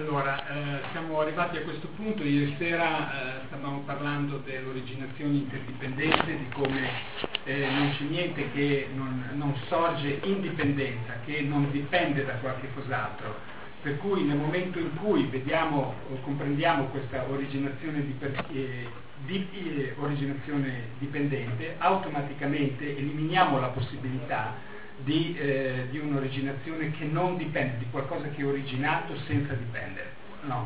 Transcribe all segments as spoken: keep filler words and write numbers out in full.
Allora, eh, siamo arrivati a questo punto. Ieri sera eh, stavamo parlando dell'originazione interdipendente, di come eh, non c'è niente che non, non sorge indipendenza, che non dipende da qualche cos'altro. Per cui nel momento in cui vediamo o comprendiamo questa originazione, di, eh, di, eh, originazione dipendente, automaticamente eliminiamo la possibilità Di, eh, di un'originazione che non dipende, di qualcosa che è originato senza dipendere. No.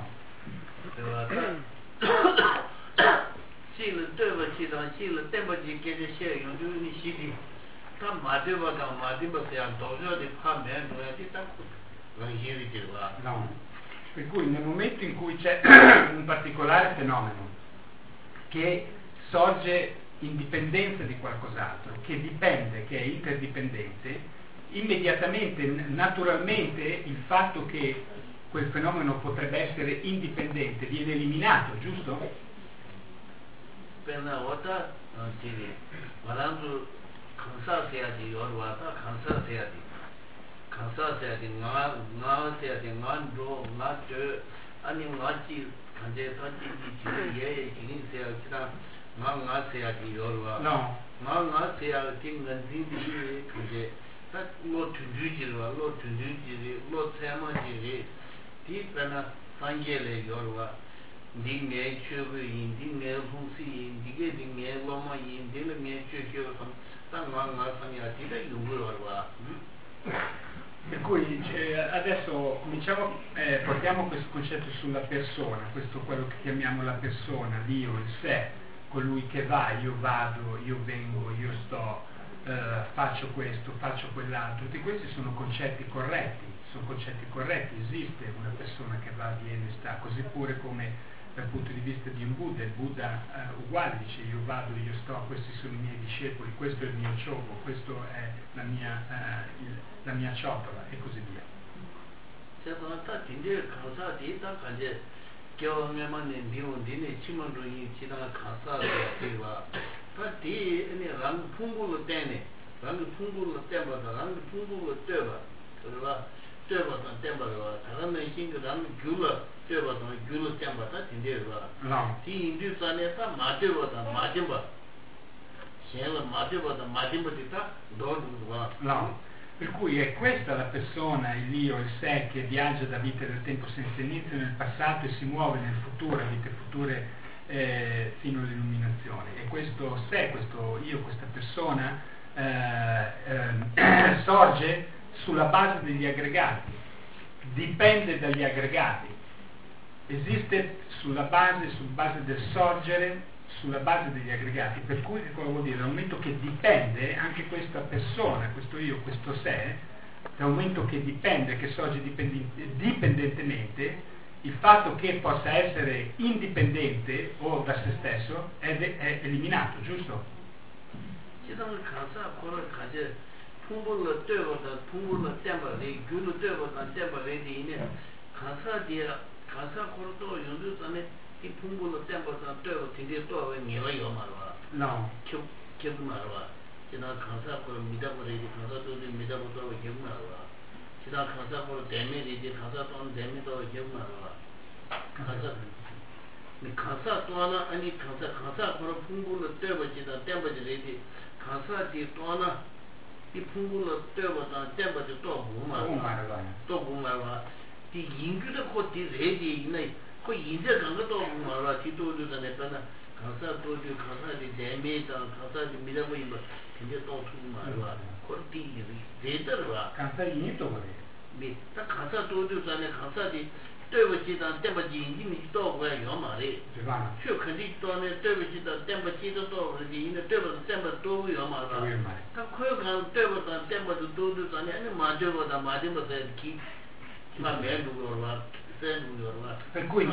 No. Per cui nel momento in cui c'è un particolare fenomeno che sorge in dipendenza di qualcos'altro, che dipende, che è interdipendente, immediatamente, naturalmente, il fatto che quel fenomeno potrebbe essere indipendente viene eliminato, giusto? Per una volta non si vede, guardando cansa sia di orwata, cansa sia di cansa sia di na na sia di man do na che ani ngati kanje tanti di ye ji sia kita ngā ngā sēyā ki yorwa, ngā ngā sēyā ki ngā zīndi ki kuje, tā lō tūndū jirwa, lō tūndū jiri, lō tsēma jiri, tī pēnā sāngyē lē yorwa, dī ngē chūgu yin, dī ngē lūsī yin, dī gē dī ngē lōma yin, dī lē ngē chū kio sam, tā ngā ngā sāngyā tī lē yungu yorwa. Per cui eh, adesso cominciamo, eh, portiamo questo concetto sulla persona, questo quello che chiamiamo la persona, l'io, il sé, colui che va, io vado, io vengo, io sto, eh, faccio questo, faccio quell'altro. Tutti questi sono concetti corretti, sono concetti corretti, esiste una persona che va, viene, sta, così pure come dal punto di vista di un Buddha, il Buddha eh, uguale dice io vado, io sto, questi sono i miei discepoli, questo è il mio chogo, questo è la mia, eh, il, la mia ciotola e così via. Kyo ngēmāni diwa dīne chīmandu yī chīdāna kāsā dīwa tā dī rāngi phūngu lō tēne rāngi phūngu lō tēmba tā rāngi phūngu lō tēba rīwa tēba tā tēmba rīwa tā rāngi shīngi rāngi gyūla tēba tā gyūla tēmba tā tīndē rīwa tī indū sāne tā mā tēba tā mā tēmba shēla mā tēba tā mā tēmba tī tā dōdu rīwa. Per cui è questa la persona, il io, il sé, che viaggia da vita del tempo senza inizio nel passato e si muove nel futuro, a vite future eh, fino all'illuminazione. E questo sé, questo io, questa persona eh, eh, sorge sulla base degli aggregati, dipende dagli aggregati, esiste sulla base, sulla base del sorgere, sulla base degli aggregati, per cui cosa vuol dire? Dal momento che dipende anche questa persona, questo io, questo sé, dal momento che dipende, che sorge dipendentemente, il fatto che possa essere indipendente o da se stesso è, de- è eliminato, giusto? 이 풍부로 땜버서 떼고 되게 또 내가 이거 말아. No. 겨 겨 말아. 지나 강사고 미다고리 강사도 미다고도 겨 말아. 지나 강사고 데미리 강사도 데미도 겨 말아. 강사 이 강사 또 하나 아니 강사 강사고 풍부로 떼버지다 땜버지리 강사지 또 하나 이 풍부로 떼버서 땜버지 또뭐 말아. 또뭐 말아. 이 인규도 곧이 레디 있네. 그 인제 강도 뭐라 뒤도도 전에는 강사 도주 강사지 대매다 강사지 미라고 이거 이제 또 투고 말아. 거기 레더와 강사 인도 그래. 미, 딱 강사 도주 전에 강사지 对不起的对不起你到过有嘛嘞？ 对吧？ 去肯定到那对不起的对不起的到你那对不对不都有嘛了？他快看对不的对不的都都咱那马对不的马对不的去，那没路了吧？ Per cui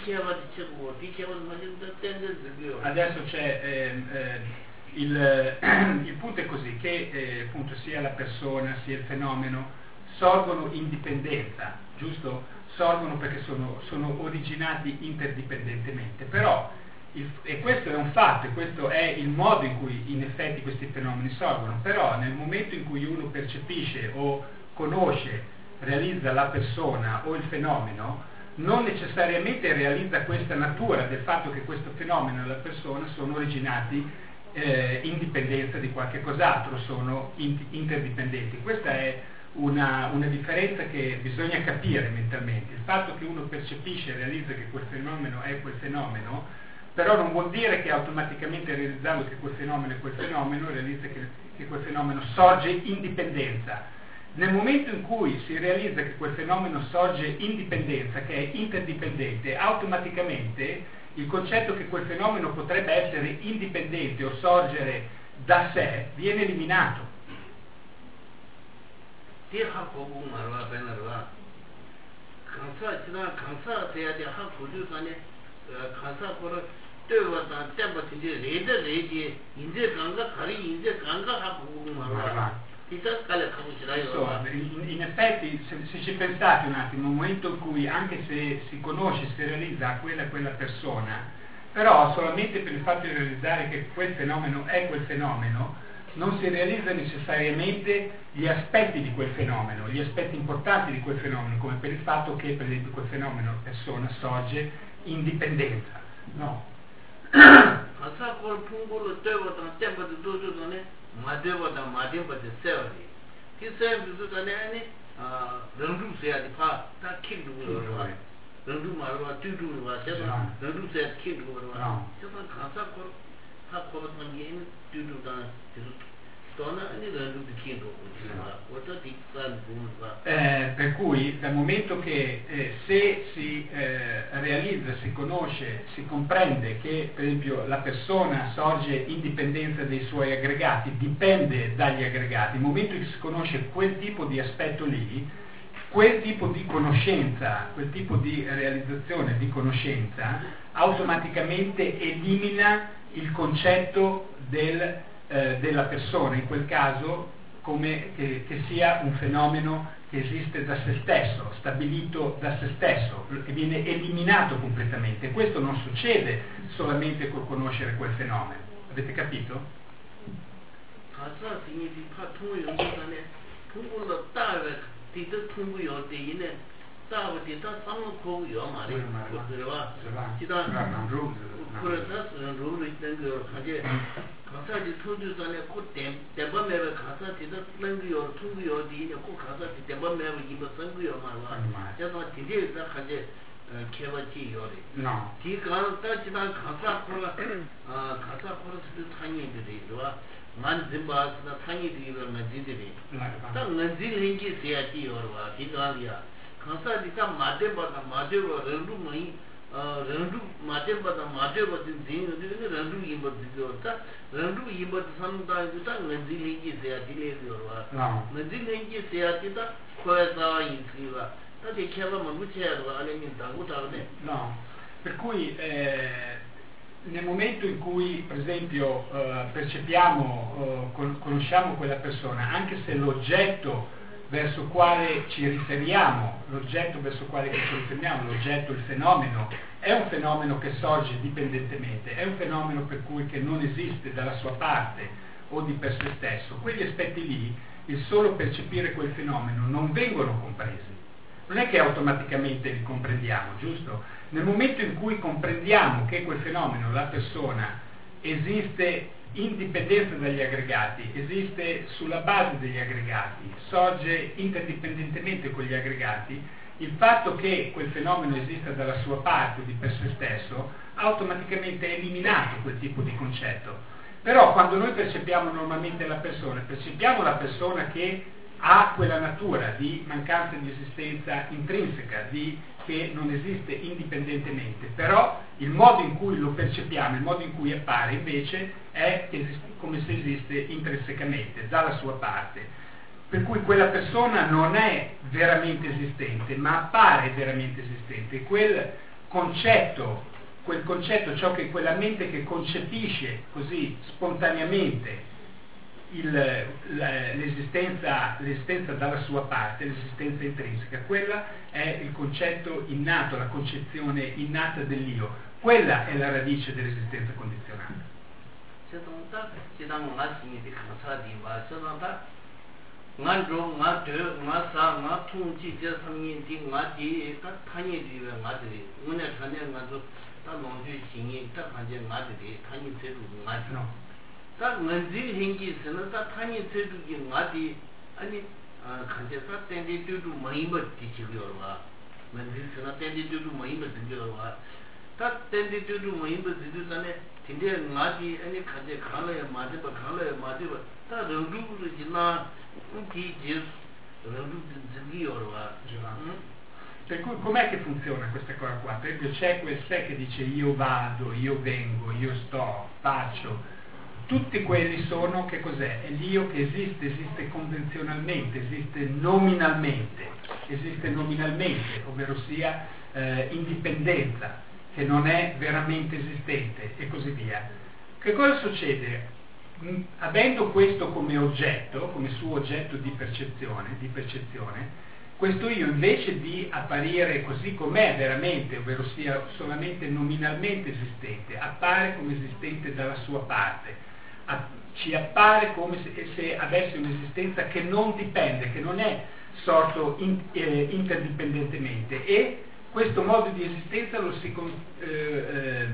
adesso c'è eh, eh, il, il punto è così che eh, appunto sia la persona sia il fenomeno sorgono in dipendenza, giusto? Sorgono perché sono, sono originati interdipendentemente, però il, e questo è un fatto e questo è il modo in cui in effetti questi fenomeni sorgono, però nel momento in cui uno percepisce o conosce, realizza la persona o il fenomeno, non necessariamente realizza questa natura del fatto che questo fenomeno e la persona sono originati eh, in dipendenza di qualche cos'altro, sono in- interdipendenti. Questa è una, una differenza che bisogna capire mentalmente. Il fatto che uno percepisce e realizza che quel fenomeno è quel fenomeno, però non vuol dire che automaticamente realizzando che quel fenomeno è quel fenomeno, realizza che, che quel fenomeno sorge in dipendenza. Nel momento in cui si realizza che quel fenomeno sorge in dipendenza, che è interdipendente, automaticamente il concetto che quel fenomeno potrebbe essere indipendente o sorgere da sé viene eliminato. Insomma, in, in effetti, se, se ci pensate un attimo, nel momento in cui anche se si conosce, si realizza quella e quella persona, però solamente per il fatto di realizzare che quel fenomeno è quel fenomeno, non si realizza necessariamente gli aspetti di quel fenomeno, gli aspetti importanti di quel fenomeno, come per il fatto che per esempio quel fenomeno persona sorge in dipendenza. No. 마대보다 마대보다 세월이 기세부터 전에는 아 런두세야지 파다 킥두고 와 런두 말로 뚜두고 와 제가 런두세 킥두고 와 제가 가사고 하고는 게 뚜두다 torna e 런두 킥두고 와 어떤 뒷산 부분과 Eh, per cui dal momento che eh, se si eh, realizza, si conosce, si comprende che per esempio la persona sorge in dipendenza dei suoi aggregati, dipende dagli aggregati, nel momento che si conosce quel tipo di aspetto lì, quel tipo di conoscenza, quel tipo di realizzazione di conoscenza automaticamente elimina il concetto del, eh, della persona, in quel caso come che, che sia un fenomeno che esiste da se stesso, stabilito da se stesso, che viene eliminato completamente. Questo non succede solamente col conoscere quel fenomeno. Avete capito? 가사지 토주전에 곧 대범매를 가사지도 랭귀어 통구요 디네 꼭 가사지 대범매를 이거 선구요 말아 제가 디디에서 가지 개버지 요리 No. 디가 따지다 가사 코라 아 가사 코라스도 타니들이 와 만진바스나 타니들이 나지들이 딱 나지링기 세야지 요르와 디가리아 가사지가 마데바다 마데바 런루마이 어 런루 마데바다 마데바든 진이는 런루 이버지도다 런루 이버지 삼다이다 나지링기 세야지레요와 나지링기 세야지다 코에서 인스리와 다시 개발만 무체하고 아니면 당구다네 No, per cui eh, nel momento in cui per esempio eh, percepiamo, eh, con- conosciamo quella persona, anche se l'oggetto verso quale ci riferiamo, l'oggetto verso quale ci riferiamo, l'oggetto, il fenomeno, è un fenomeno che sorge dipendentemente, è un fenomeno per cui che non esiste dalla sua parte o di per sé stesso, quegli aspetti lì, il solo percepire quel fenomeno, non vengono compresi. Non è che automaticamente li comprendiamo, giusto? Nel momento in cui comprendiamo che quel fenomeno, la persona, esiste in dipendenza dagli aggregati, esiste sulla base degli aggregati, sorge interdipendentemente con gli aggregati, il fatto che quel fenomeno esista dalla sua parte o di per sé stesso, automaticamente è eliminato quel tipo di concetto. Però quando noi percepiamo normalmente la persona, percepiamo la persona che ha quella natura di mancanza di esistenza intrinseca, di, che non esiste indipendentemente, però il modo in cui lo percepiamo, il modo in cui appare invece è esist- come se esiste intrinsecamente, dalla sua parte. Per cui quella persona non è veramente esistente, ma appare veramente esistente. Quel concetto, quel concetto, ciò che quella mente che concepisce così spontaneamente Il, l'esistenza, l'esistenza dalla sua parte, l'esistenza intrinseca, quella è il concetto innato, la concezione innata dell'io, quella è la radice dell'esistenza condizionata. 만조 마드 마사 마통지 저 삼인디 마디 딱 타니디 마디 오늘 전에 가서 딱 농주 신이 딱 한제 마디 타니 제도 마디 딱 먼지 행기스는 딱 타니 제도기 마디 아니 아 간제 딱 땡디 두두 마이버 디치고요 와 먼지스는 땡디 두두 마이버 디치고요 와딱 땡디 두두 마이버 디치고네 근데 마디 아니 간제 갈래 마디 봐 갈래 마디 딱 런두를 지나 Per cui com'è che funziona questa cosa qua? Perché c'è quel sé che dice io vado, io vengo, io sto, faccio, tutti quelli sono, che cos'è? È l'io che esiste, esiste convenzionalmente, esiste nominalmente, esiste nominalmente, ovvero sia eh, indipendenza, che non è veramente esistente e così via. Che cosa succede? Avendo questo come oggetto, come suo oggetto di percezione, di percezione, questo io invece di apparire così com'è veramente, ovvero sia solamente nominalmente esistente, appare come esistente dalla sua parte, ci appare come se, se avesse un'esistenza che non dipende, che non è sorto in, eh, interdipendentemente, e questo modo di esistenza lo si eh, eh,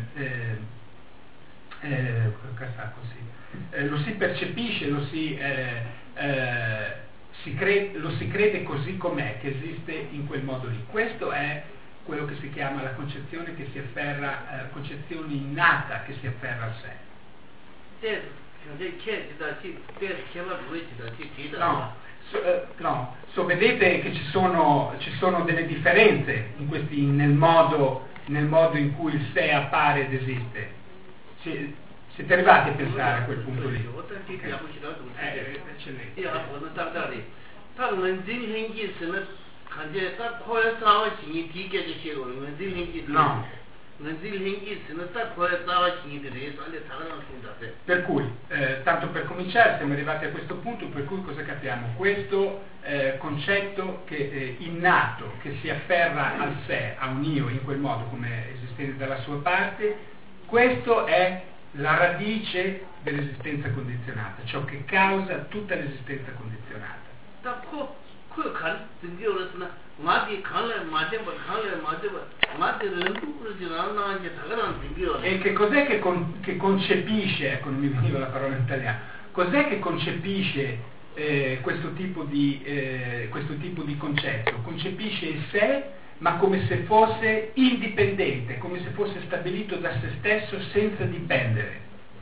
eh, così Eh, lo si percepisce, lo si, eh, eh, si crede, lo si crede così com'è, che esiste in quel modo lì. Questo è quello che si chiama la concezione che si afferra, eh, concezione innata che si afferra a sé. No, so, eh, no, so, vedete che ci sono, ci sono delle differenze in questi, nel, modo, nel modo in cui il sé appare ed esiste. Ci, Siete arrivati a pensare a quel punto lì? Okay. Eh, eccellente. No. Per cui, eh, tanto per cominciare, siamo arrivati a questo punto, per cui cosa capiamo? Questo eh, concetto che, eh, innato, che si afferra al sé, a un io in quel modo come esistente dalla sua parte, questo è la radice dell'esistenza condizionata, ciò che causa tutta l'esistenza condizionata. E che cos'è che, con, che concepisce, ecco non mi veniva la parola in italiano, cos'è che concepisce eh, questo, tipo di, eh, questo tipo di concetto? Concepisce il sé, ma come se fosse indipendente, come se fosse stabilito da se stesso senza dipendere.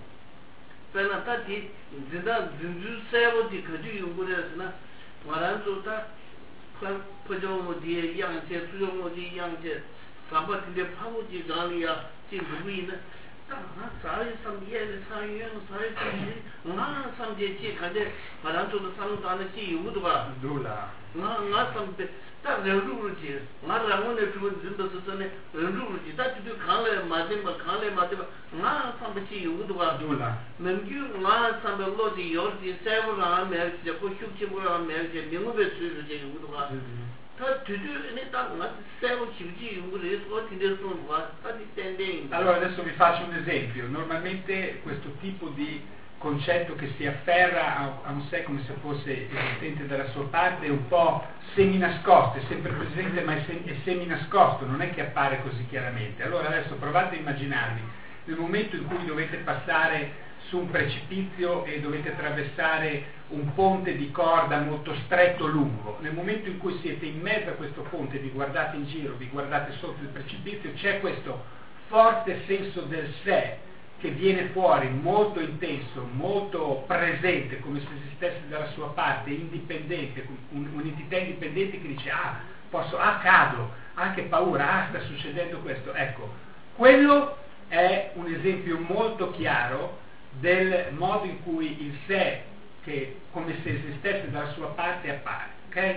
딱 렌루르지 나라문에 주는 진도서네 렌루르지 다지도 강래 맞으면 강래 맞으면 나 삼배치 요도가 둘라 맨규 나 삼배로지 요지 세브라 메르지 고슈키브라 메르지 명업에 수르지 요도가 다 뒤뒤에 딱 맞 세브 치지 요거를 어떻게 돼서 와 다시 텐데. Allora adesso vi faccio un esempio. Normalmente questo tipo di concetto che si afferra a, a un sé come se fosse esistente dalla sua parte è un po' seminascosto, è sempre presente ma è, sem- è seminascosto, non è che appare così chiaramente. Allora adesso provate a immaginarvi nel momento in cui dovete passare su un precipizio e dovete attraversare un ponte di corda molto stretto, lungo. Nel momento in cui siete in mezzo a questo ponte, vi guardate in giro, vi guardate sotto il precipizio, c'è questo forte senso del sé che viene fuori molto intenso, molto presente, come se esistesse dalla sua parte, indipendente, un, un'entità indipendente che dice ah, posso, ah, cado, ah, che paura, ah, sta succedendo questo. Ecco, quello è un esempio molto chiaro del modo in cui il sé, che come se esistesse dalla sua parte, appare, ok?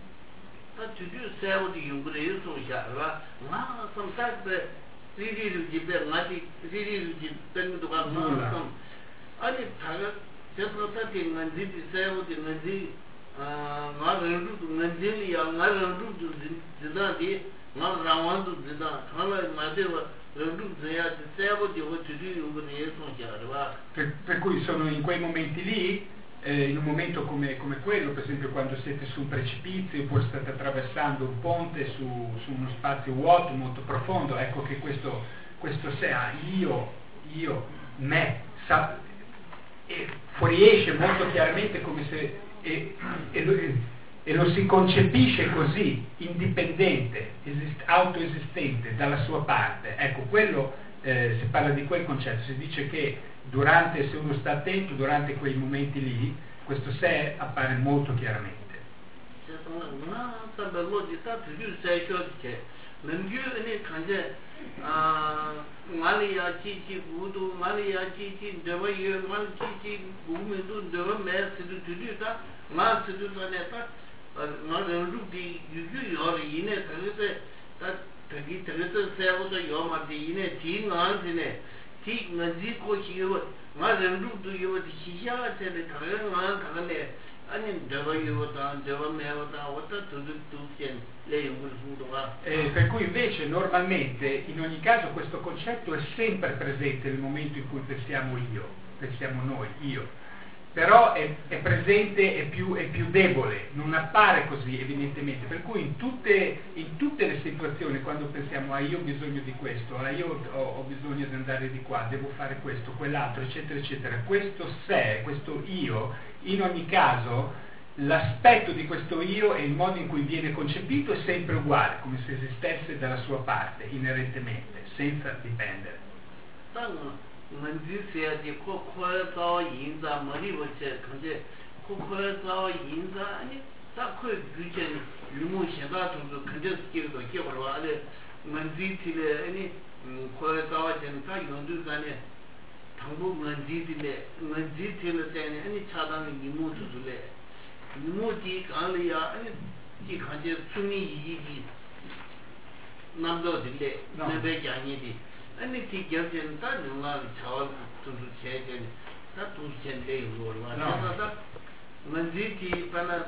리리를 집에 마치 리리를 집 때문에 가 무슨 아니 다가 저서서 되는 집이 세우고 되는지 아 나를 눈질이야 나를 눈질이다디 나 라완도 되다 하나 마대와 Per, per cui sono in quei momenti lì eh, in un momento come, come quello, per esempio quando siete su un precipizio oppure state attraversando un ponte su, su uno spazio vuoto molto profondo, ecco che questo, questo sé ha io, io, me, sa, e fuoriesce molto chiaramente come se e, e, lo, e lo si concepisce così, indipendente, esist, autoesistente dalla sua parte. Ecco, quello eh, si parla di quel concetto, si dice che durante, se uno sta attento, durante quei momenti lì, questo sé appare molto chiaramente. 티 나지 코치요 마른 루도 요디 시샤 테레 타르만 타네 아니 데바요다 데바메오다 왔다 투두 투켄 레용을 후도가 eh, per cui invece normalmente in ogni caso questo concetto è sempre presente nel momento in cui pensiamo io, pensiamo noi, io, però è, è presente, è più, è più debole, non appare così evidentemente, per cui in tutte, in tutte le situazioni quando pensiamo ah io ho bisogno di questo, ah io ho, ho bisogno di andare di qua, devo fare questo, quell'altro, eccetera eccetera, questo sé, questo io, in ogni caso l'aspetto di questo io e il modo in cui viene concepito è sempre uguale, come se esistesse dalla sua parte, inerentemente, senza dipendere. Manzisia di Kokwa Inza, Marivoce, Kokwa Inza, Sakui Gujan, Lumu Shadato, Kandiski, Kiwale, Manzitile, any Kwa and Tayunduzane, Tangu Manzitile, Manzitile, any Chadan Nimutu, Nimuti, Alia, any Kandia Suni, Namdo Dile, Nabejani. 아니 티견전 다 누가 차와 두두 체전 다 두천대 요르와 나다 만지티 파나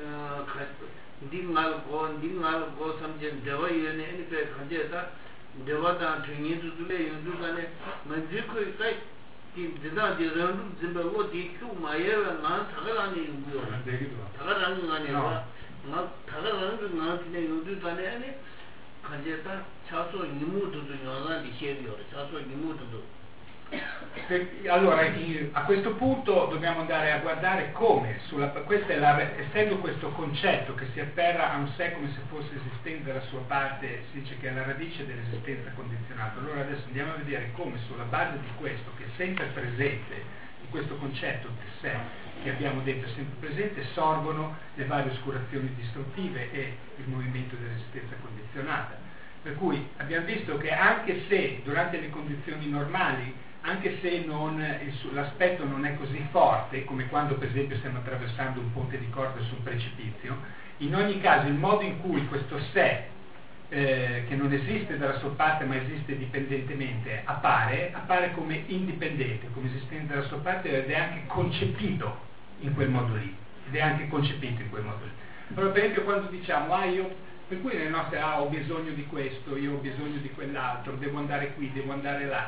딩말 고 딩말 고 섬전 대와연에 아니페 간제다 대와다 트니두들레 윤두간에 만지코 사이 티 지다디 런두 짐바고 디큐 마예와 나 타가라니 윤두요 타가라니 아니라 나 타가라니 나한테 윤두간에 아니 간제다 차소 이무도도 영향이 있어요. 차소 이무도도. Allora, a questo punto dobbiamo andare a guardare come, sulla, questa è la, essendo questo concetto che si afferra a un sé come se fosse esistente dalla sua parte, si dice che è la radice dell'esistenza condizionata. Allora adesso andiamo a vedere come sulla base di questo, che è sempre presente, di questo concetto di sé che abbiamo detto è sempre presente, sorgono le varie oscurazioni distruttive e il movimento dell'esistenza condizionata. Per cui abbiamo visto che anche se durante le condizioni normali, anche se non, l'aspetto non è così forte come quando per esempio stiamo attraversando un ponte di corda su un precipizio, in ogni caso il modo in cui questo sé eh, che non esiste dalla sua parte ma esiste dipendentemente appare, appare come indipendente, come esistente dalla sua parte ed è anche concepito in quel modo lì, ed è anche concepito in quel modo lì. Allora per esempio quando diciamo ah io, per cui nelle nostre ah ho bisogno di questo, io ho bisogno di quell'altro, devo andare qui, devo andare là,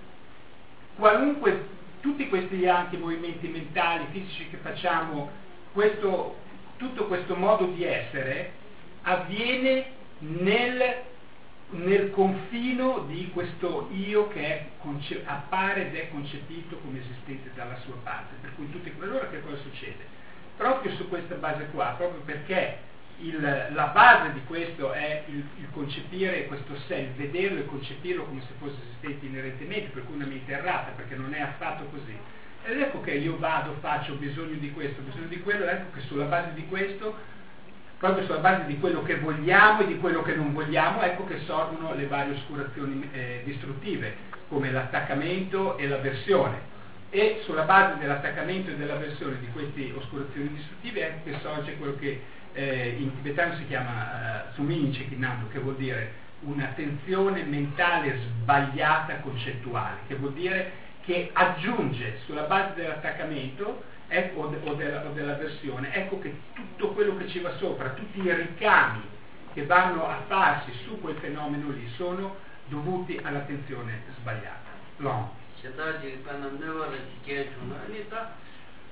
qualunque, tutti questi anche movimenti mentali, fisici che facciamo, questo, tutto questo modo di essere avviene nel, nel confino di questo io che è, conce, appare ed è concepito come esistente dalla sua parte. Per cui tutti, allora che cosa succede? Proprio su questa base qua, proprio perché il, la base di questo è il, il concepire questo sé, il vederlo e concepirlo come se fosse esistente inerentemente, per cui una mente errata, perché non è affatto così. Ed ecco che io vado, faccio, ho bisogno di questo, ho bisogno di quello, ecco che sulla base di questo, proprio sulla base di quello che vogliamo e di quello che non vogliamo, ecco che sorgono le varie oscurazioni eh, distruttive, come l'attaccamento e l'avversione. E sulla base dell'attaccamento e dell'avversione di queste oscurazioni distruttive ecco che sorge quello che eh, in tibetano si chiama uh, Sumini Chekinando, che vuol dire un'attenzione mentale sbagliata concettuale, che vuol dire che aggiunge sulla base dell'attaccamento ecco, o, de, o, della, o dell'avversione, ecco che tutto quello che ci va sopra, tutti i ricami che vanno a farsi su quel fenomeno lì sono dovuti all'attenzione sbagliata. Long.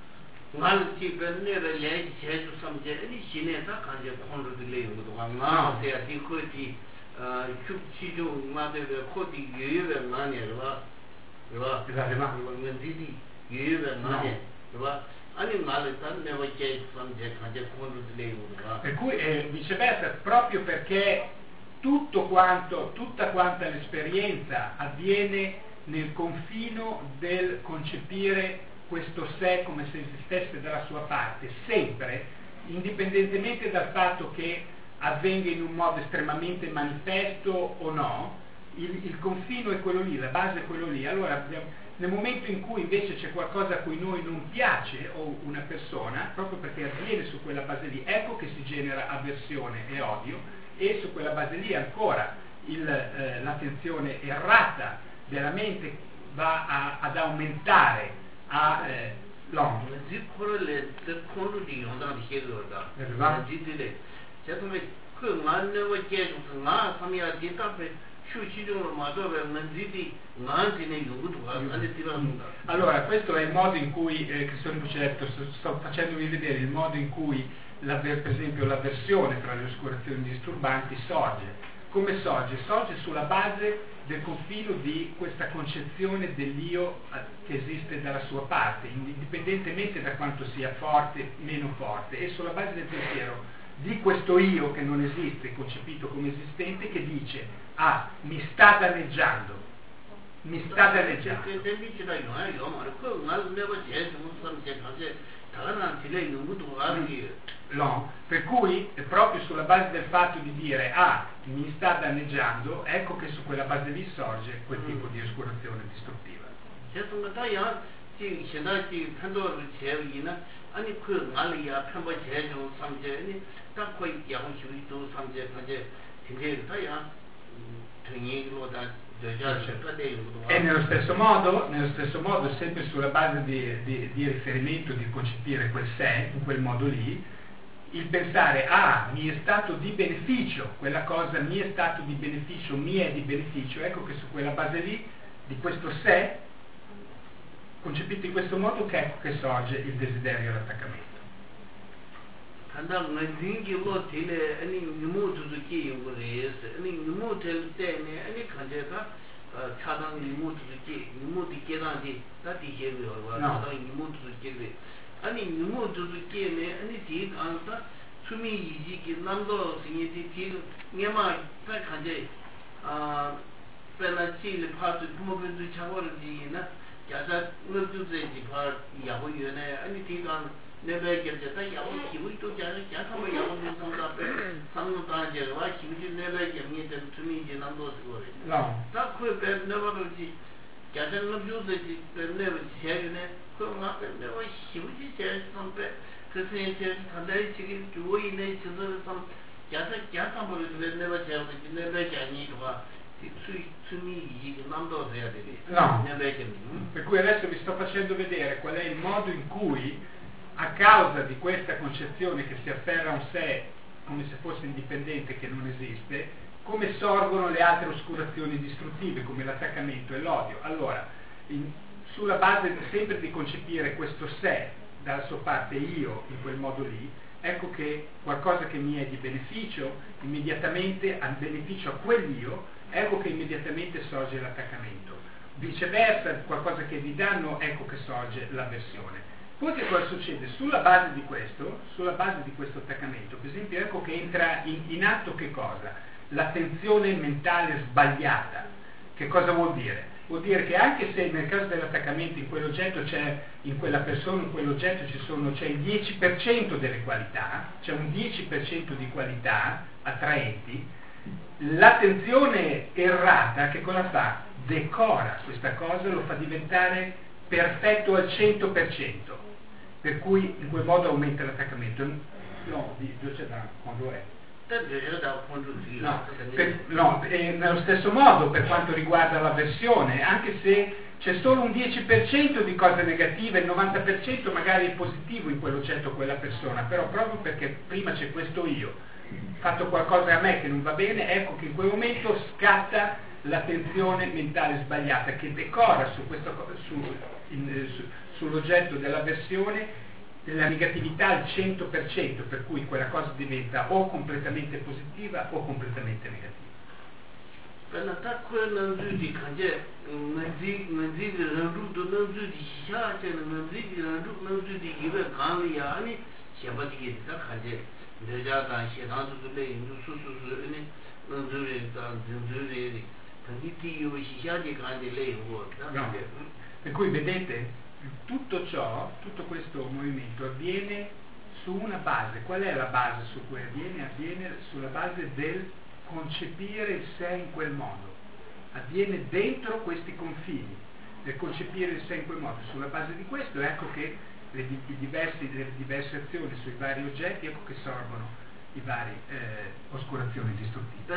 mal chi per ne le c'è giù samje ni shine ta kanje khonru de le ngu wa ma se ati ko ti chu chi ju ma de ko ti ye ye ma ne ba ba Esatto, ngi di ye ye ma ne ba ani mal ta ne wa che samje kanje khonru de le ngu ba per cui eh, viceversa, proprio perché tutto quanto, tutta quanta l'esperienza avviene nel confino del concepire questo sé come se esistesse dalla sua parte, sempre, indipendentemente dal fatto che avvenga in un modo estremamente manifesto o no, il, il confino è quello lì, la base è quello lì. Allora, nel momento in cui invece c'è qualcosa a cui noi non piace o una persona, proprio perché avviene su quella base lì, ecco che si genera avversione e odio, e su quella base lì ancora il, eh, l'attenzione errata della mente va a, ad aumentare a eh, long. Allora, questo è il modo in cui, eh, Cristo Rinpoche ha detto, sto, sto facendovi vedere il modo in cui, per esempio, l'avversione tra le oscurazioni disturbanti sorge. Come sorge? Sorge sulla base del confino di questa concezione dell'io che esiste dalla sua parte, indipendentemente da quanto sia forte, meno forte, e sulla base del pensiero di questo io che non esiste, concepito come esistente, che dice, ah, mi sta danneggiando, mi sta danneggiando. No, per cui è proprio sulla base del fatto di dire, ah, mi sta danneggiando, ecco che su quella base lì sorge quel tipo di oscurazione distruttiva. 아니 그 말이야 편바 제정 삼제니 딱 거의 야고 휴도 삼제 가제 되게 다야 등이로다 E nello stesso modo, nello stesso modo, sempre sulla base di, di, di riferimento, di concepire quel sé, in quel modo lì, il pensare, ah, mi è stato di beneficio, quella cosa mi è stato di beneficio, mi è di beneficio, ecco che su quella base lì, di questo sé, concepito in questo modo, che ecco che sorge il desiderio e l'attaccamento. 한다고 링기 로티네 아니 무무도 기 요거레스 아니 무무텔 때네 아니 간제가 차당 무무도 기 무무도 기란디 다디제로 와 차당 무무도 기베 아니 무무도 기네 아니 디 간사 수미 이지기 남도 신이디 디 녀마 딱 간제 아 페나치르 파트 부모분들 차고르지나 야자 물주제지 파 야호유네 아니 디간 내가 결제다 야호 기부도 자는 야타마 야호 무슨다 빼 상무다제 와 기부지 내가 경리된 투미지 남도 그거래 딱 그게 내가지 야자 물주제지 내가 제일네 그러나 내가 기부지 제일 선배 그래서 이제 단단히 지금 주어이네 저들 좀 야자 야타마를 내가 제일 내가 아니 와 No, per cui adesso vi sto facendo vedere qual è il modo in cui, a causa di questa concezione che si afferra a un sé come se fosse indipendente, che non esiste, come sorgono le altre oscurazioni distruttive come l'attaccamento e l'odio. Allora, in, sulla base sempre di concepire questo sé dalla sua parte io in quel modo lì, ecco che qualcosa che mi è di beneficio, immediatamente al beneficio a quell'io, ecco che immediatamente sorge l'attaccamento. Viceversa, qualcosa che è di danno, ecco che sorge l'avversione. Poi che cosa succede? Sulla base di questo, sulla base di questo attaccamento, per esempio, ecco che entra in, in atto che cosa? L'attenzione mentale sbagliata. Che cosa vuol dire? Vuol dire che anche se nel caso dell'attaccamento in quell'oggetto c'è, in quella persona, in quell'oggetto ci sono, c'è il dieci per cento delle qualità, c'è un dieci per cento di qualità attraenti, l'attenzione errata che cosa fa? Decora questa cosa, lo fa diventare perfetto al cento per cento, per cui in quel modo aumenta l'attaccamento. No, c'è da quando è? No, per, no eh, nello stesso modo per quanto riguarda l'avversione, anche se c'è solo un dieci per cento di cose negative, il novanta per cento magari è positivo in quell'oggetto, quella persona, però proprio perché prima c'è questo io, fatto qualcosa a me che non va bene, ecco che in quel momento scatta l'attenzione mentale sbagliata che decora su questo, su, in, su, sull'oggetto dell'avversione della negatività al cento per cento, per cui quella cosa diventa o completamente positiva o completamente negativa. Però tacque non giudi cange non di non di non non giudi sciate non di non non giudi che canli ani siabati che da cange deja da sciano tutte le su su su ne non giudi da giudi quindi ti io sciate cange lei no. Per cui vedete, tutto ciò, tutto questo movimento avviene su una base. Qual è la base su cui avviene? Avviene sulla base del concepire il sé in quel modo, avviene dentro questi confini, del concepire il sé in quel modo. Sulla base di questo ecco che le, i diversi, le diverse azioni sui vari oggetti ecco che sorgono i vari eh, oscurazioni distruttive.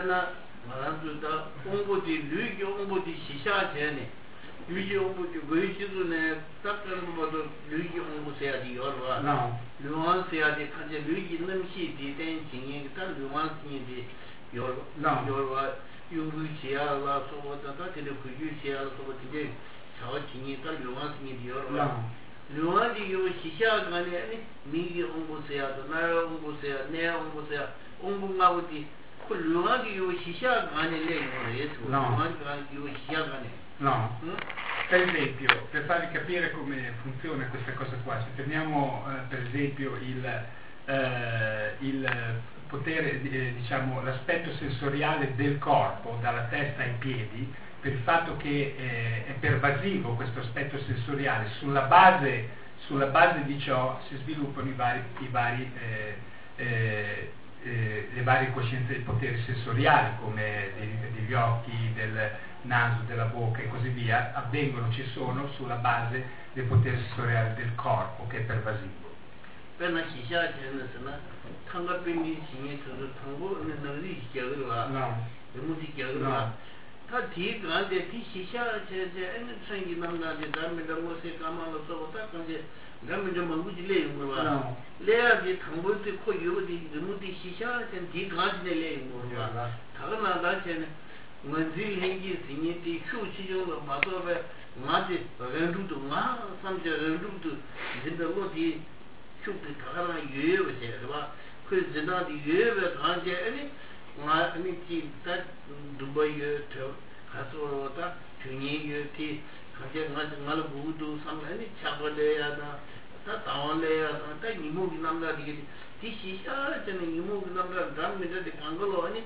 유지 공부도 거의지도네 딱하는 것도 유지 공부해야 돼 여러분. 누안스야 돼. 가제 유지 넘시 디된 진행 딱 누안스니 여러분. 여러분 유지야라 소보다 되게 유지야라 소보다 되게 저 진행 딱 누안스니 여러분. 누안이 요 시샤간에 미기 공부해야 돼. 나라 공부해야 내 공부해야 공부하고디 그 누안이 요 시샤간에 내가 예수. 누안이 요 시샤간에 No, per esempio, per farvi capire come funziona questa cosa qua, se prendiamo eh, per esempio il, eh, il potere, eh, diciamo, l'aspetto sensoriale del corpo, dalla testa ai piedi, per il fatto che eh, è pervasivo questo aspetto sensoriale, sulla base, sulla base di ciò si sviluppano i vari, i vari eh, eh, eh, le varie coscienze dei poteri sensoriali, come degli, degli occhi, del naso, della bocca e così via, avvengono, ci sono sulla base del potere sensoriale del corpo che è pervasivo. Per la scia c'è una tanga quindi si tango non rischia allora no è musica allora ta di grande di scia c'è c'è e sangi non da darmi da mose camalo so ta cose dammi 좀 manguji le no le di tango di coyo di mudi scia c'è di grande le no ta na c'è manzil hengi signiti shuchi yo ma so be ma de rendu du ma samje rendu du jinda lo di shuki tagara yewe se ba ku jinda di yewe ganje ani ma ani ti ta dubai ye to kaso ta chuni ye ti kaje ma mal bu du sam ani chabale ya da ta tawale ya ta nimu namda di ti shi sha jene nimu namda dam me de kangolo ani.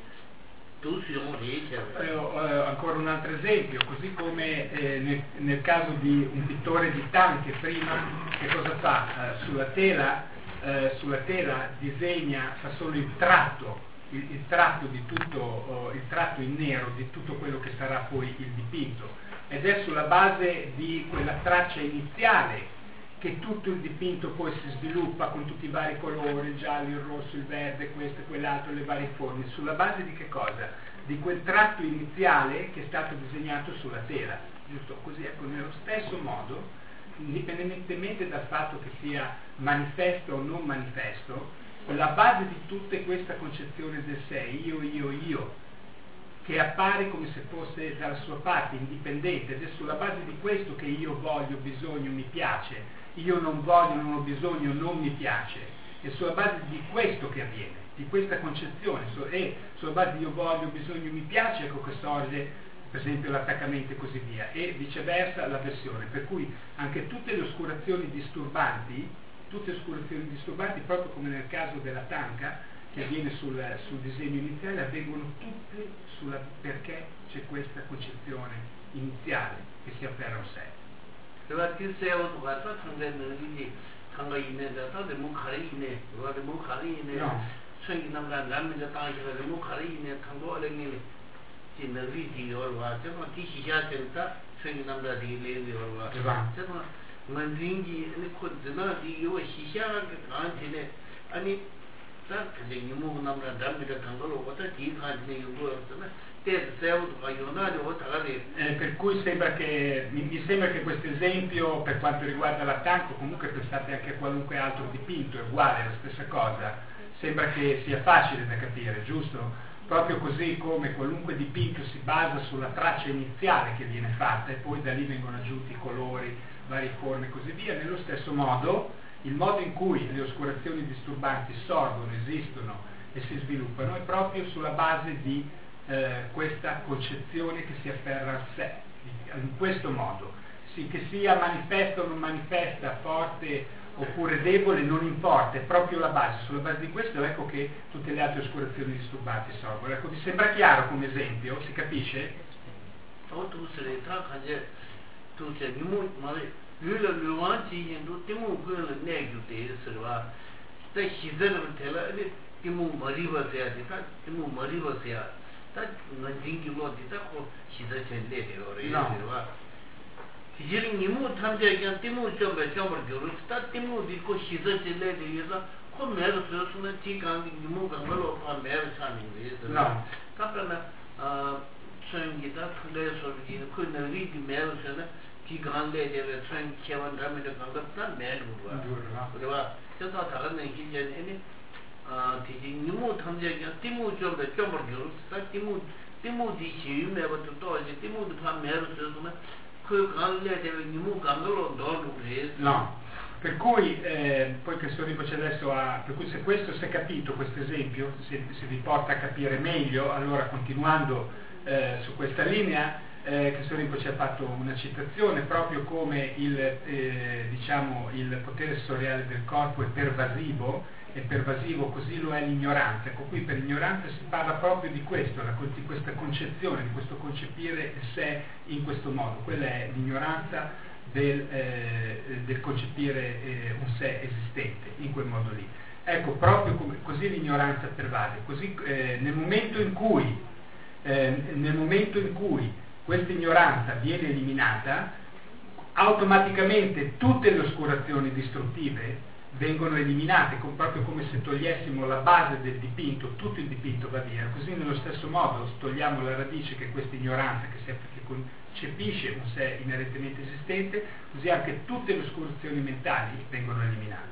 Eh, ancora un altro esempio, così come eh, nel, nel caso di un pittore di tanche prima, che cosa fa? Eh, sulla tela, eh, sulla tela disegna, fa solo il tratto, il, il tratto di tutto, oh, il tratto in nero di tutto quello che sarà poi il dipinto, ed è sulla base di quella traccia iniziale che tutto il dipinto poi si sviluppa con tutti i vari colori, il giallo, il rosso, il verde, questo e quell'altro, le varie forme, sulla base di che cosa? Di quel tratto iniziale che è stato disegnato sulla tela, giusto? Così, ecco, nello stesso modo, indipendentemente dal fatto che sia manifesto o non manifesto, la base di tutta questa concezione del sé, io, io, io, che appare come se fosse dalla sua parte, indipendente, ed è sulla base di questo che io voglio, bisogno, mi piace, io non voglio, non ho bisogno, non mi piace, è sulla base di questo che avviene, di questa concezione, e sulla base di io voglio, bisogno, mi piace, ecco che sorge per esempio l'attaccamento e così via, e viceversa l'avversione, per cui anche tutte le oscurazioni disturbanti, tutte le oscurazioni disturbanti, proprio come nel caso della tanca, che avviene sul, sul disegno iniziale, avvengono tutte sulla, perché c'è questa concezione iniziale che si afferra a sé. Perché se ho trovato quindi quando in realtà le muccarine, le muccarine, sono in una grande taglia le muccarine, quando le mie in the video or what, ma ti si già tenta, sono in una di le or what. Ma manzingi le cose di io si già che anche ani 딱 이제 이모 남자 담비가 간걸로 왔다 뒤가지네 요거였잖아. 때 세우도 가요나도 왔다가리. Per cui sembra che mi, mi sembra che questo esempio per quanto riguarda la tanco, comunque pensate anche a qualunque altro dipinto, è uguale, è la stessa cosa. Sembra che sia facile da capire, giusto? Proprio così come qualunque dipinto si basa sulla traccia iniziale che viene fatta e poi da lì vengono aggiunti i colori, varie forme e così via, nello stesso modo Il modo in cui le oscurazioni disturbanti sorgono, esistono e si sviluppano è proprio sulla base di eh, questa concezione che si afferra al sé, in questo modo, sì, che sia manifesta o non manifesta, forte oppure debole, non importa, è proprio la base. Sulla base di questo ecco che tutte le altre oscurazioni disturbanti sorgono. Ecco, vi sembra chiaro come esempio? Si capisce? No. 지금 니무 탐제견 티무 좀 배워버 교로 스타 티무 디고 시저질레 되어서 코메르 스스는 티간 니무 강으로 파메르 사는데 No. 답변은 어 선기다 틀에서 이제 그 너리 메르스는 티간데 되어 선 개원 담에도 강답다 메르고 그래와 저도 다른 얘기는 어 디지 니무 탐제견 티무 좀 배워버 교로 스타 티무 티무 디 시유메부터 또 이제 티무도 파메르 스스는 No, per cui eh, poi che Rinpoche adesso ha, per cui se questo si è capito, questo esempio, se, se vi porta a capire meglio, allora continuando eh, su questa linea, eh, che Rinpoche ha fatto una citazione proprio come il, eh, diciamo, il potere sensoriale del corpo è pervasivo, è pervasivo, così lo è l'ignoranza. Ecco, qui per ignoranza si parla proprio di questo, di questa concezione, di questo concepire il sé in questo modo. Quella è l'ignoranza del, eh, del concepire eh, un sé esistente in quel modo lì. Ecco, proprio come, così l'ignoranza pervade. Così eh, nel momento in cui eh, nel momento in cui questa ignoranza viene eliminata, automaticamente tutte le oscurazioni distruttive vengono eliminate, con, proprio come se togliessimo la base del dipinto, tutto il dipinto va via. Così nello stesso modo togliamo la radice, che è questa ignoranza che, si, che concepisce un sé inerentemente esistente, così anche tutte le oscurazioni mentali vengono eliminate.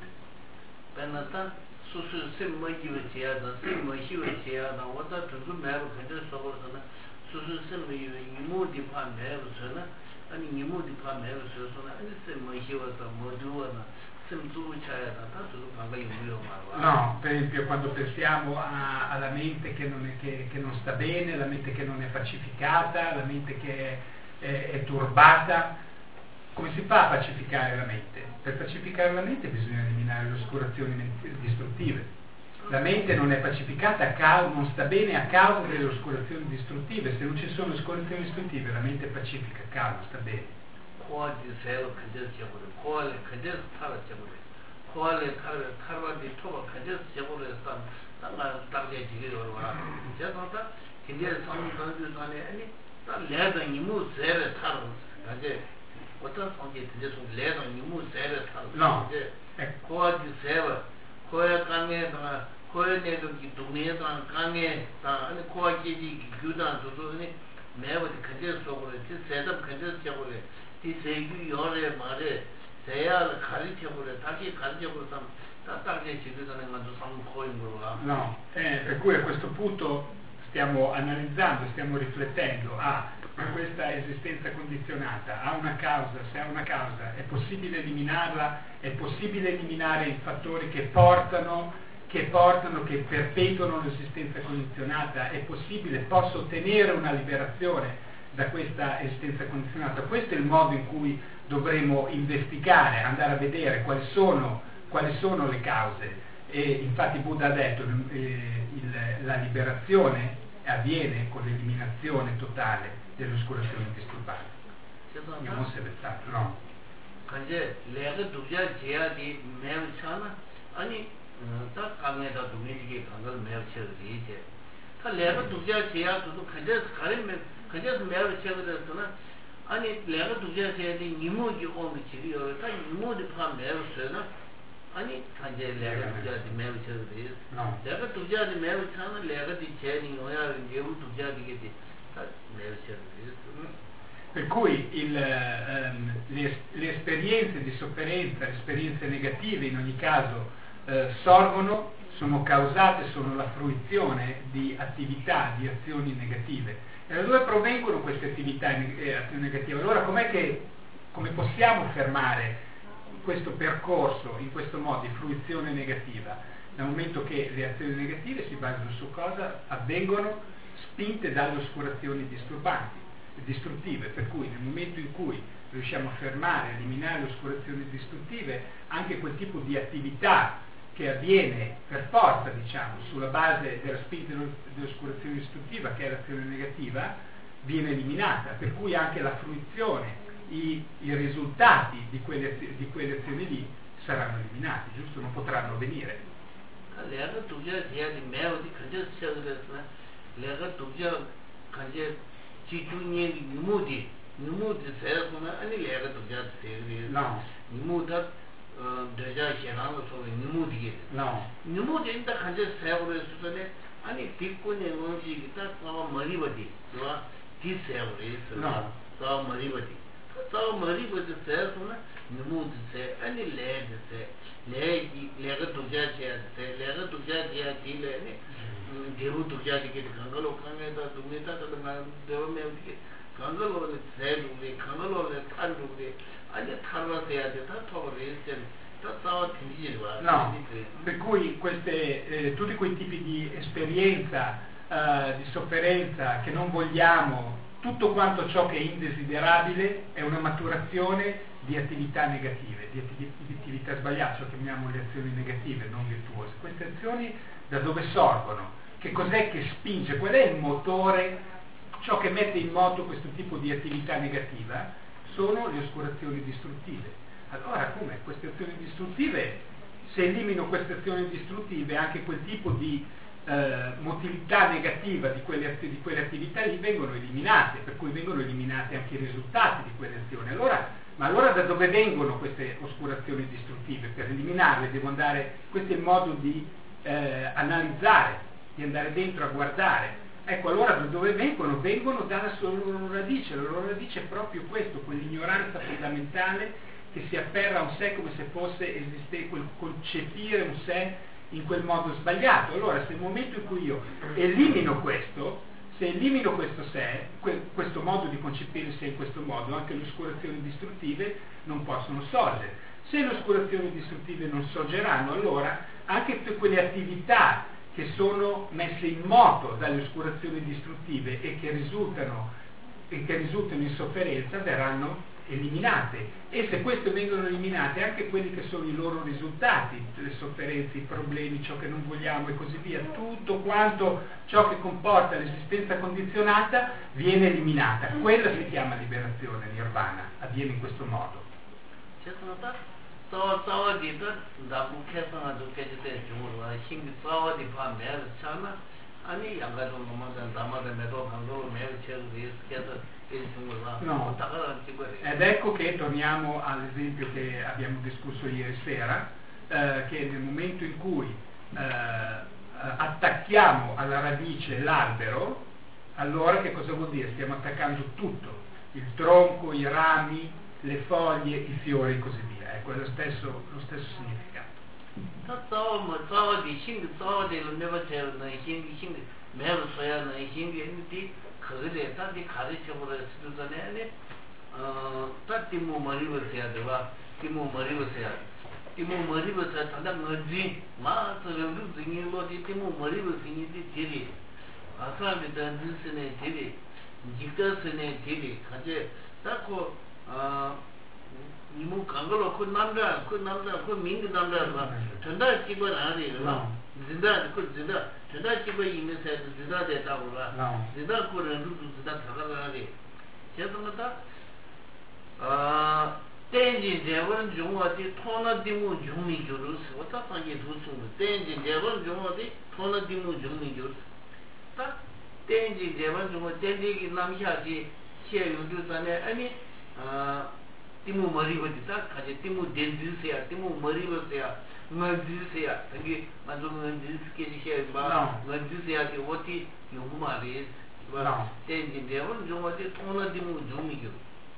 No, per esempio quando pensiamo a, alla mente che non, è, che, che non sta bene, la mente che non è pacificata, la mente che è, è, è turbata, come si fa a pacificare la mente? Per pacificare la mente bisogna eliminare le oscurazioni distruttive. La mente non è pacificata, a causa, non sta bene a causa delle oscurazioni distruttive. Se non ci sono oscurazioni distruttive la mente è pacifica, calma, sta bene. 코아지 세로 컨데스 제고를 코알레 컨데스 타라 제고를 코알레 타라 타라디 토바 컨데스 제고를 산 땅가 땅에 지기로 와 제가다 근데 상담도 전에 아니 딱 레다 니무 세레 타라 가제 어떤 성게 근데 좀 레다 니무 세레 타라 이제 코아지 세바 코에 강에다가 코에 내도 기 동네에다 강에 다 아니 코아지지 규단 조조니 매버디 컨데스 속으로 세다 컨데스 제고를 이 세규 요래 말에 세야를 가르쳐보래 다시 가르쳐보래 딱딱하게 지도자는 것도 상코인 거라. No, eh, per cui a questo punto stiamo analizzando, stiamo riflettendo a questa esistenza condizionata, ha una causa, se ha una causa è possibile eliminarla, è possibile eliminare i fattori che portano, che portano, che perpetuano l'esistenza condizionata, è possibile, posso ottenere una liberazione da questa esistenza condizionata. Questo è il modo in cui dovremo investigare, andare a vedere quali sono, quali sono le cause. E infatti Buddha ha detto eh, il, la liberazione avviene con l'eliminazione totale delle oscurazioni disturbanti. Non si è pensato, no. 근데 내가 두자 제야디 매우잖아. 아니 딱 강에다 두미지게 강을 매우쳐지 이제. 그 내가 두자 제야도 근데 가르면 근데 매우 쳐거든요. 아니 내가 두자 제야디 니모지 오면 지리요. 다 니모지 파 매우서나. 아니 간제 내가 두자디 매우쳐지. 내가 두자디 매우잖아. 내가 디 제니 오야 내가 두자디게 다 매우쳐지. Per cui il, ehm, le, le esperienze di sofferenza, le esperienze negative in ogni caso eh, sorgono, sono causate, sono la fruizione di attività, di azioni negative. E da dove provengono queste attività e azioni negative? Allora com'è che, come possiamo fermare questo percorso in questo modo di fruizione negativa, dal momento che le azioni negative si basano su cosa? Avvengono spinte dalle oscurazioni disturbanti, distruttive, per cui nel momento in cui riusciamo a fermare, a eliminare le oscurazioni distruttive, anche quel tipo di attività che avviene per forza, diciamo, sulla base della spinta dell'oscurazione distruttiva, che è l'azione negativa, viene eliminata, per cui anche la fruizione, i, i risultati di quelle, di quelle azioni lì saranno eliminati, giusto? Non potranno avvenire. No. deja shenang so nimu dige no nimu de inda khanje sayore sutane ani tikune nonji ta sawa maribadi so ti sayore so no sawa maribadi sawa maribadi sayona nimu de se ani le de se le le ga tuja che se le ga tuja che ti le ne devu tuja ke gangalo kange da dumita da na devu me ke gangalo le se du le gangalo le tan du le no, per cui queste, eh, tutti quei tipi di esperienza, eh, di sofferenza che non vogliamo, tutto quanto ciò che è indesiderabile è una maturazione di attività negative, di, attiv- di attività sbagliate, ciò che chiamiamo le azioni negative, non virtuose. Queste azioni da dove sorgono? Che cos'è che spinge? Qual è il motore, ciò che mette in moto questo tipo di attività negativa? Sono le oscurazioni distruttive. Allora come? Queste azioni distruttive, se elimino queste azioni distruttive, anche quel tipo di eh, motilità negativa di quelle, di quelle attività lì vengono eliminate, per cui vengono eliminati anche i risultati di quelle azioni. Allora, ma allora da dove vengono queste oscurazioni distruttive? Per eliminarle devo andare, questo è il modo di eh, analizzare, di andare dentro a guardare. Ecco, allora da dove vengono? Vengono dalla loro radice, la loro radice è proprio questo, quell'ignoranza fondamentale che si afferra a un sé come se fosse esiste quel concepire un sé in quel modo sbagliato. Allora, se nel momento in cui io elimino questo, se elimino questo sé, que, questo modo di concepire il sé in questo modo, anche le oscurazioni distruttive non possono sorgere. Se le oscurazioni distruttive non sorgeranno, allora anche tutte quelle attività che sono messe in moto dalle oscurazioni distruttive e che risultano, e che risultano in sofferenza verranno eliminate, e se queste vengono eliminate anche quelli che sono i loro risultati, le sofferenze, i problemi, ciò che non vogliamo e così via, tutto quanto ciò che comporta l'esistenza condizionata viene eliminata. Quella si chiama liberazione, nirvana, avviene in questo modo. No. Ed ecco che torniamo all'esempio che abbiamo discusso ieri sera, eh, che nel momento in cui eh, attacchiamo alla radice l'albero, allora che cosa vuol dire? Stiamo attaccando tutto, il tronco, i rami, le foglie, i fiori e così via. Ecco, è lo stesso, lo stesso significato. 그게 다디 가르쳐보라 수준에 어 따티모 머리버세야 되와 티모 머리버세야 티모 머리버세 단다 머지 마서는 증인로디 티모 머리버세니디 디리 아사미 단지스네 디리 지가스네 디리 가제 딱고 어 이모 강걸로 그 남자 그 남자 그 민기 남자가 전달 집은 아니에요. 진짜 그 진짜 진짜 집에 있는 새 진짜 됐다고라. 진짜 그런 루도 진짜 다가가리. 제도마다 아 땡지 제원 중어디 토나디무 중미교를 어떻게 두수는 땡지 제원 중어디 토나디무 중미교 딱 땡지 제원 중어 땡지기 남샤지 시에유도 전에 아니 아 timu maribati ta kaje timu dendisya timu maribasya ngandisya tangi manzo ngandisya ke she ba ngandisya ke woti yumari ba tenji devon jomati tona timu jumigyo.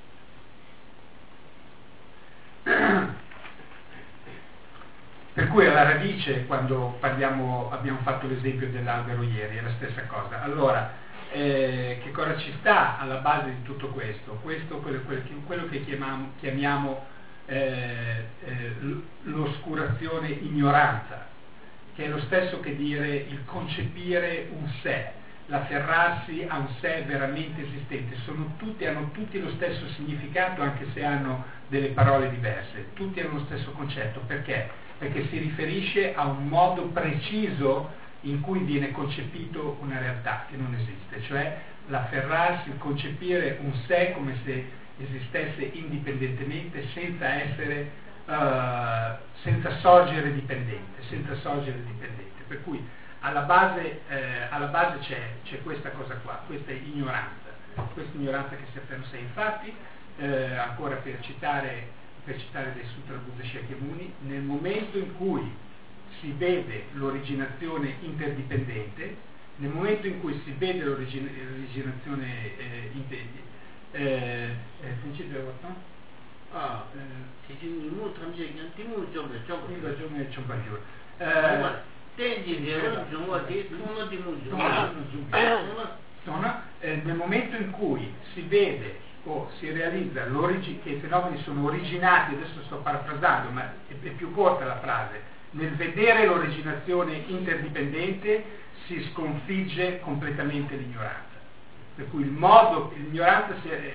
Per cui alla radice, quando parliamo, abbiamo fatto l'esempio dell'albero ieri, è la stessa cosa. Allora, Eh, che cosa ci sta alla base di tutto questo? Questo quello, quello, quello che chiamiamo, chiamiamo eh, eh, l'oscurazione ignoranza, che è lo stesso che dire il concepire un sé, l'afferrarsi a un sé veramente esistente. Sono tutti, hanno tutti lo stesso significato, anche se hanno delle parole diverse, tutti hanno lo stesso concetto. Perché? Perché si riferisce a un modo preciso in cui viene concepito una realtà che non esiste, cioè l'afferrarsi, il concepire un sé come se esistesse indipendentemente, senza essere, uh, senza sorgere dipendente, senza sorgere dipendente. Per cui alla base, eh, alla base c'è, c'è questa cosa qua, questa ignoranza, questa ignoranza che si afferma sé. Infatti, eh, ancora per citare, per citare dei Sutra Buddha Shakyamuni, nel momento in cui si vede l'originazione interdipendente, nel momento in cui si vede l'origin- l'originazione eh, interdipendente, eh, eh, 아, 지금 이모 탐색은 티모 좀 좀. 이거 좀 좀 봐줘. Tendi che sono di sono di sono nel momento in cui si vede o si realizza l'origine, che i fenomeni sono originati, adesso sto parafrasando, ma è, è più corta la frase, nel vedere l'originazione interdipendente si sconfigge completamente l'ignoranza. Per cui il modo, l'ignoranza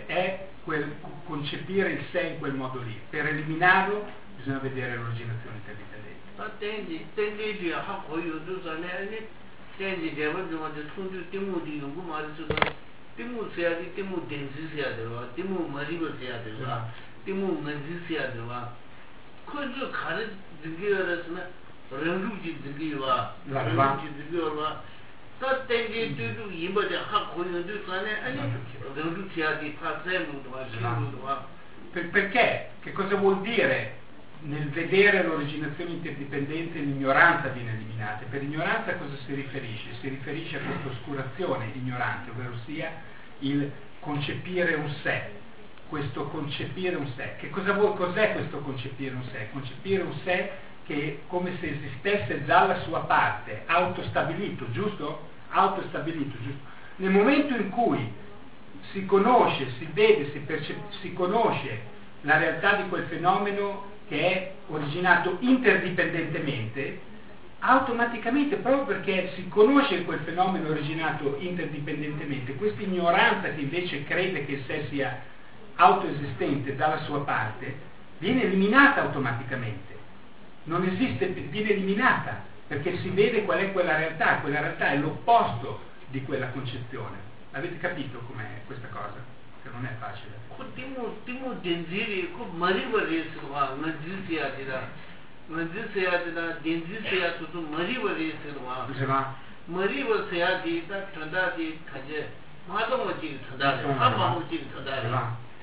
è quel, concepire il sé in quel modo lì. Per eliminarlo bisogna vedere l'originazione interdipendente. Tendi, tendi di ha koyu tu sane, tendi devo di sunju timu di yungu marisu, timu sia di timu denzi sia dewa, timu mariba sia dewa, timu manzi sia dewa. Koju kare dingiyorasna, renruji dingiwa, renruji dingiwa. Ta tendi tu yimba de ha koyu tu sane, ani renruji sia di pasemu dwa, shimu dwa. Perché? Che cosa vuol dire? Nel vedere l'originazione interdipendente l'ignoranza viene eliminata. Per ignoranza cosa si riferisce? Si riferisce a questa oscurazione ignorante, ovvero sia il concepire un sé, questo concepire un sé. Che cosa vuol, cos'è questo concepire un sé? Concepire un sé che è come se esistesse già la sua parte, autostabilito, giusto? Autostabilito, giusto? Nel momento in cui si conosce, si vede, si, percep- si conosce la realtà di quel fenomeno che è originato interdipendentemente, automaticamente, proprio perché si conosce quel fenomeno originato interdipendentemente, questa ignoranza che invece crede che il sé sia autoesistente dalla sua parte, viene eliminata automaticamente. Non esiste, viene eliminata, perché si vede qual è quella realtà, quella realtà è l'opposto di quella concezione. Avete capito com'è questa cosa? Che non è facile. Timu timu denziri ko mariba reswa ngazisiya dira ngazisiya dira denzisiya tu mariba reswa Diceva mariba siya di ta thanda di khaje madam ji thanda de hama ji thanda de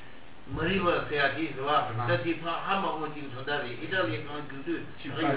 mariba siya di dwa tati pa hama ji thanda de idali kan gudu ci pare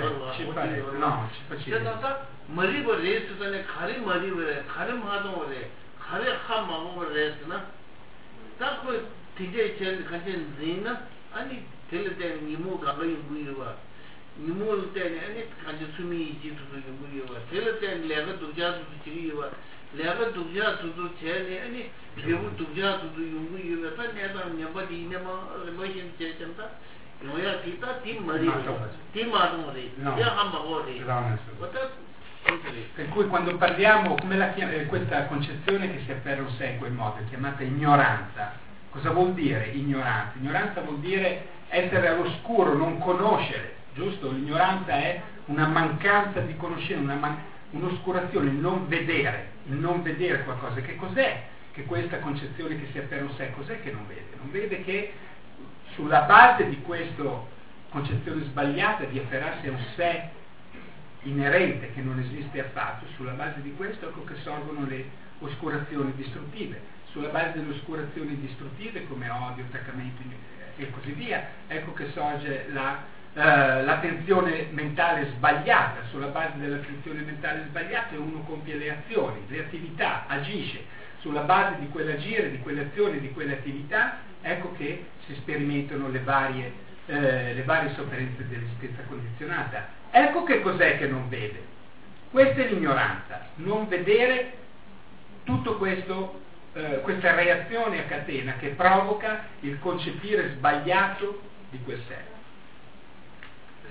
no ci facile ta mariba reswa ne khari mariba re khari madam re khari hama resna ta ko tije chen kanchen zina ani tele ten nimu ga ga yungu yuwa nimu ten ani kanchen sumi ji tu yungu yuwa tele ten lega dugja tu chi yuwa lega dugja tu tu chen ani bebu dugja tu yungu yuwa ta ne ta nyamba di ne ma ma yin che chen ta noya kita tim mari tim ma no re ya ham ma ho re wata per cui quando parliamo, come la chiam- eh, questa concezione che si afferra un sé in quel modo è chiamata ignoranza. Cosa vuol dire ignoranza? Ignoranza vuol dire essere all'oscuro, non conoscere, giusto? L'ignoranza è una mancanza di conoscenza, una man- un'oscurazione, il non vedere, il non vedere qualcosa. Che cos'è che questa concezione che si afferra un sé, cos'è che non vede? Non vede che sulla base di questa concezione sbagliata di afferrarsi a un sé inerente che non esiste affatto, sulla base di questo ecco che sorgono le oscurazioni distruttive. Sulla base delle oscurazioni distruttive come odio, attaccamento e così via, ecco che sorge la, eh, l'attenzione mentale sbagliata. Sulla base dell'attenzione mentale sbagliata uno compie le azioni, le attività, agisce. Sulla base di quell'agire, di quelle azioni, di quelle attività, ecco che si sperimentano le varie, eh, le varie sofferenze dell'esistenza condizionata. Ecco che cos'è che non vede. Questa è l'ignoranza, non vedere tutto questo. Eh, questa reazione a catena che provoca il concepire sbagliato di quel sé.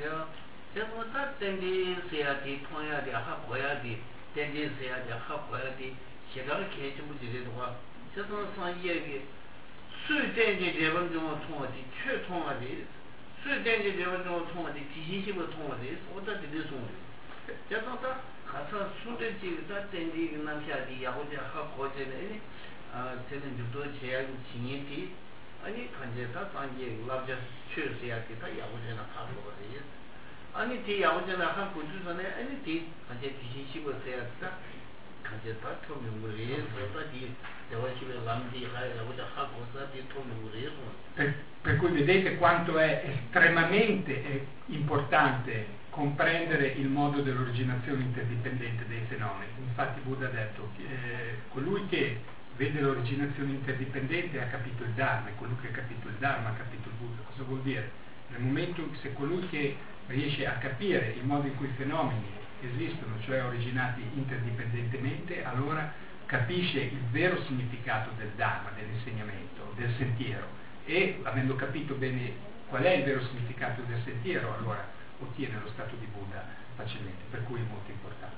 돼요. 그래서 다 땡기 세야지 통해야 돼. 하 보야지. 땡기 세야지 하 보야지. 제가 계획 좀 지내도 와. 그래서 상이에게 수 땡기 대본 좀 통하지. 최 통하지. 수 땡기 대본 좀 통하지. 지신식으로 통하지. 어디다 들을 수 없어요. 그래서 다 가서 수를 지다 땡기 남샤지 야고지 하 보제네. 아, 저는 주도 제약 진행이 아니 간제다 단계 라자 취해야지 다 야고제나 하는 거거든요. 아니 뒤 야고제나 한 고주선에 아니 뒤 간제 지신식으로 해야다. 간제다 통명물이 서다디 대화식에 남디 하야고자 하고 서디 통명물이 per, per cui vedete quanto è estremamente importante comprendere il modo dell'originazione interdipendente dei fenomeni. Infatti Buddha ha detto che eh, colui che vede l'originazione interdipendente ha capito il Dharma, e colui che ha capito il Dharma ha capito il Buddha. Cosa vuol dire? Nel momento se colui che riesce a capire il modo in cui i fenomeni esistono, cioè originati interdipendentemente, allora capisce il vero significato del Dharma, dell'insegnamento, del sentiero, e avendo capito bene qual è il vero significato del sentiero, allora ottiene lo stato di Buddha facilmente, per cui è molto importante.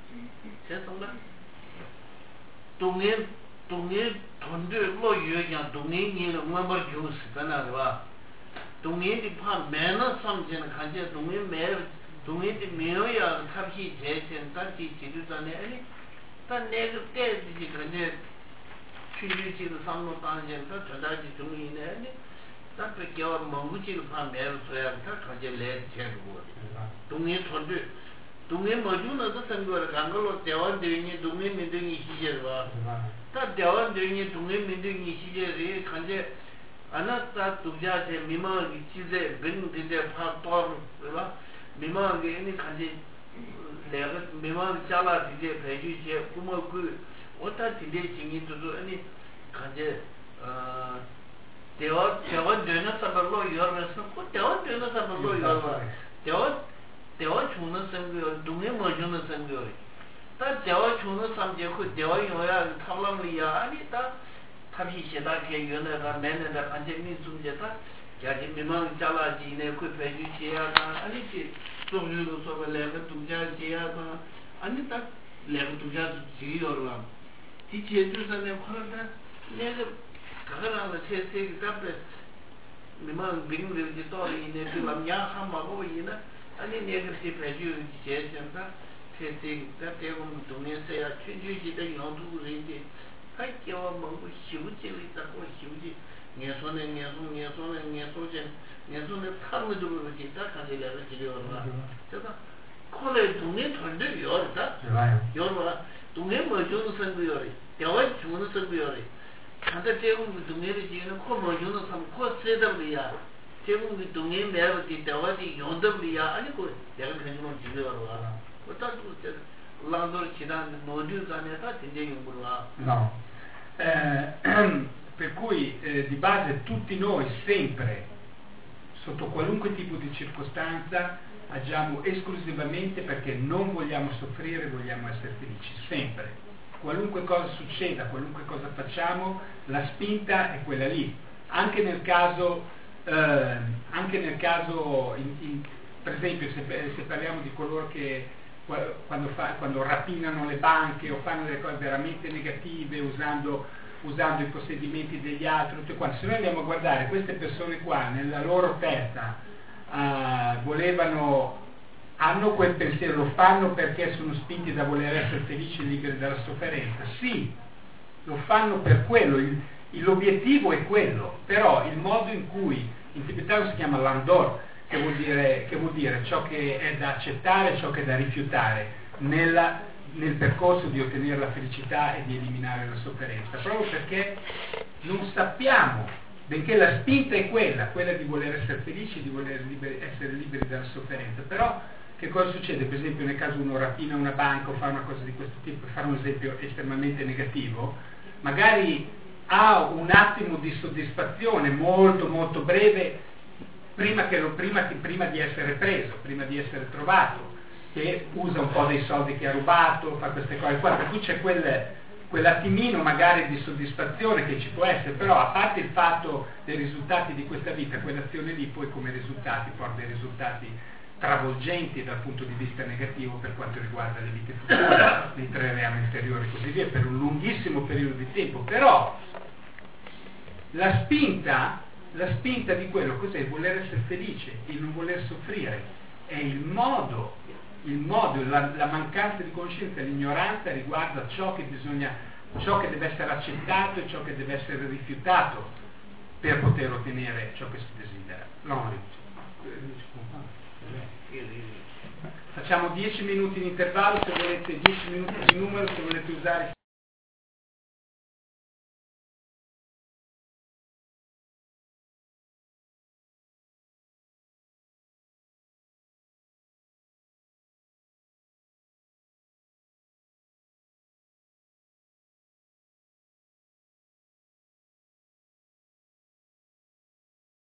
동네 동네 돈들 뭐 유행이야 동네니 뭐뭐 주스 가나와 동네디 파 매너 삼지는 간제 동네 매 동네디 매어야 탑시 제전 단지 지도자네 아니 단 내가 때지 간제 취유지도 삼로 단전도 저다지 동네네 아니 딱히 겨 먹으지도 파 매어 써야 다 간제 내 제고 동네 돈들 동네 뭐주는도 생각을 간 걸로 대원들이 동네 민등이 시제와 다 대원들이 동네 민등이 시제에 간제 아나타 두자제 미망이 시제 근데 파토 그라 미망이 아니 간제 내가 미망 잘라 이제 배주제 구모 그 어떤 딜레 진행도 아니 간제 어 대원 대원 되는 사람으로 열면서 그 대원 되는 사람으로 열어 대원 대화 주는 생각, 동네 모주는 생각. 다 대화 주는 삼제 그 대화 요야 탑람리야 아니 다 탑이 시다게 연애가 매내가 간제민 숨제다. 야지 미망 잘라지네 그 배주지야가 아니지. 좀유로 소발레가 동자지야가 아니 다 레가 동자 지요라. 디체주선에 코로나 내가 가가라는 세세기 답에 미망 빙르지 또이네 그람야 한마고 이나 아니 네거티 배주 제전다 세세 대대공 동네세야 춘주지의 영두리지 하이께와 먹고 시우지를 있다고 시우지 예손에 예손 예손에 예소전 예손에 탐으로 지다 가지려고 지려라 제가 콜에 동네 털들 열다 열어라 동네 뭐주는 선구열이 대화 주는 선구열이 간다 대공 동네를 지는 코 뭐주는 삼코 세다리야 제공이 동네 매어디 대화디 용접이야 아니고 내가 그런 건 지려라. 어떤 그 랑돌 지난 모두 안에서 진짜 용으로 와. No. Eh, per cui eh, di base tutti noi sempre sotto qualunque tipo di circostanza agiamo esclusivamente perché non vogliamo soffrire, vogliamo essere felici, sempre. Qualunque cosa succeda, qualunque cosa facciamo, la spinta è quella lì. Anche nel caso Uh, anche nel caso in, in, per esempio se, se parliamo di coloro che quando, fa, quando rapinano le banche o fanno delle cose veramente negative usando, usando i possedimenti degli altri, tutto quanto. Se noi andiamo a guardare queste persone qua nella loro testa uh, volevano hanno quel pensiero, lo fanno perché sono spinti da voler essere felici e liberi dalla sofferenza, sì, lo fanno per quello, il, l'obiettivo è quello, però il modo in cui in tibetano si chiama landor, che vuol dire, che vuol dire ciò che è da accettare, ciò che è da rifiutare nella, nel percorso di ottenere la felicità e di eliminare la sofferenza, proprio perché non sappiamo, benché la spinta è quella, quella di voler essere felici, di voler liberi, essere liberi dalla sofferenza, però che cosa succede? Per esempio nel caso uno rapina una banca o fa una cosa di questo tipo, per fare un esempio estremamente negativo, magari ha un attimo di soddisfazione molto molto breve prima, che, prima, che, prima di essere preso, prima di essere trovato, che usa un po' dei soldi che ha rubato, fa queste cose qua, per cui c'è quel, quell'attimino magari di soddisfazione che ci può essere, però a parte il fatto dei risultati di questa vita, quell'azione lì poi come risultati porta dei risultati travolgenti dal punto di vista negativo per quanto riguarda le vite future, nei tre reami inferiori e così via, per un lunghissimo periodo di tempo. Però la spinta, la spinta di quello cos'è? Il voler essere felice, il non voler soffrire, è il modo, il modo la, la mancanza di coscienza, l'ignoranza riguarda ciò che bisogna, ciò che deve essere accettato e ciò che deve essere rifiutato per poter ottenere ciò che si desidera. No, facciamo dieci minuti in intervallo, se volete dieci minuti di numero, se volete usare